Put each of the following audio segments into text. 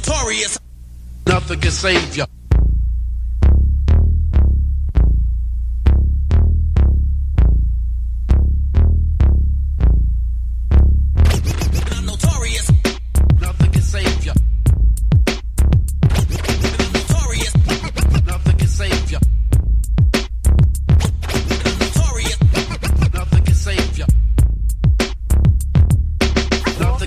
notorious. Nothing can save you. I'm notorious. Nothing can save you. I'm notorious. Nothing can save you. I'm notorious. Nothing can save you. Nothing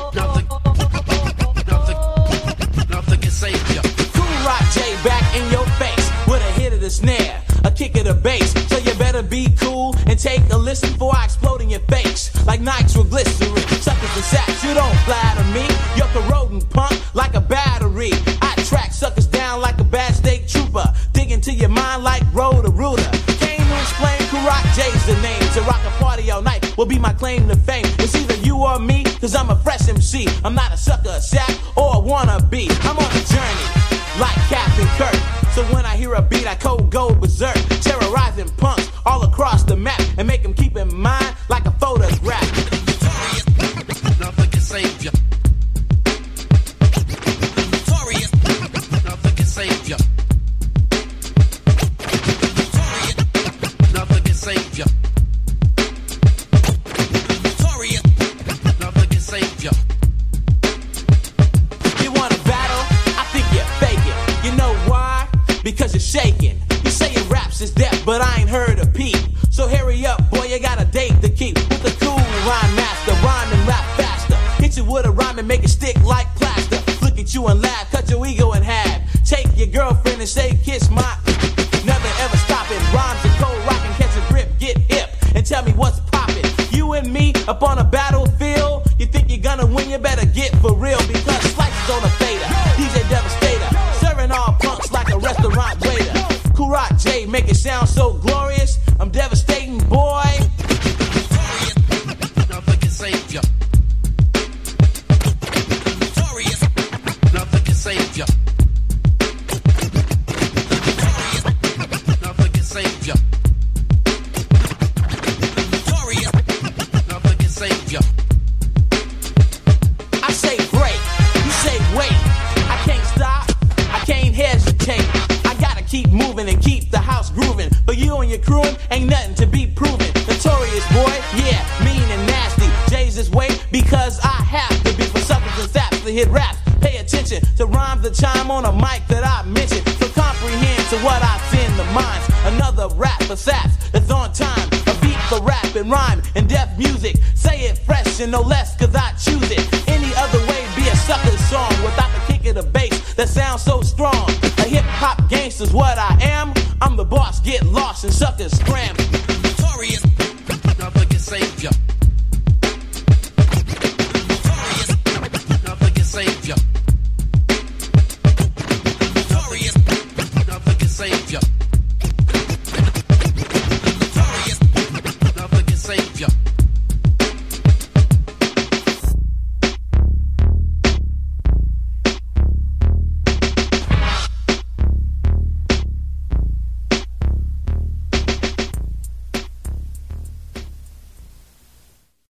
can save you. Cool Rock J back in your face with a hit of the snare, a kick of the bass. So you better be cool and take a listen before I explode in your face like Nikes with glycerin. Suckers and saps, you don't flatter me. You're corroding punk like a battery. I track suckers down like a bad state trooper, dig into your mind like Roto-Rooter. Came to explain, Cool Rock J's the name. To rock a party all night will be my claim to fame. It's either you or me, cause I'm a fresh MC. I'm not a sucker, a sap, or a wannabe. I'm on a journey like Captain Kirk. So when I hear a beat, I cold go berserk, terrorizing punks all across the map and make them keep in mind like a photograph. Nothing can save you. Notorious. Nothing can save you. Notorious. Nothing can save you. Notorious. Nothing can save you. You want a battle? I think you're faking. You know why? Because you're shaking. You say your raps is deaf, but I ain't heard a peep. So hurry up, boy, you got a date to keep. With the cool rhyme master, rhyme and rap faster. Hit you with a rhyme and make it stick like plaster. Look at you and laugh, cut your ego in half. Take your girlfriend and say, kiss my. Never ever stop it. Rhymes and cold rock and catch a grip, get hip, and tell me what's poppin'. You and me up on a battlefield. You think you're gonna win, you better get for real. Because Slice is on a fader, DJ Devastator, serving all punks like a restaurant waiter. Cool Rock J make it sound so glorious. I'm devastating, boy. Nothing can save you. Notorious. Nothing can save you. Nothing can save you. Notorious. Nothing can save you. I say break, you say wait. I can't stop, I can't hesitate. I gotta keep moving and keep the house grooving. For you and your crewing, ain't nothing to be proven. Notorious boy, yeah, mean and nasty. Jay's this way because I have to be. For suckers and saps to hit raps. Pay attention to rhymes that chime on a mic that I mentioned. So comprehend to what I send the minds. Another rap for saps that's on time. A beat for rap and rhyme and deaf music. Say it fresh and no less cause I choose it. Any other way be a sucker's song without the kick of the bass that sounds so strong. A hip hop gangster's what I am. I'm the boss, get lost and suckers scram.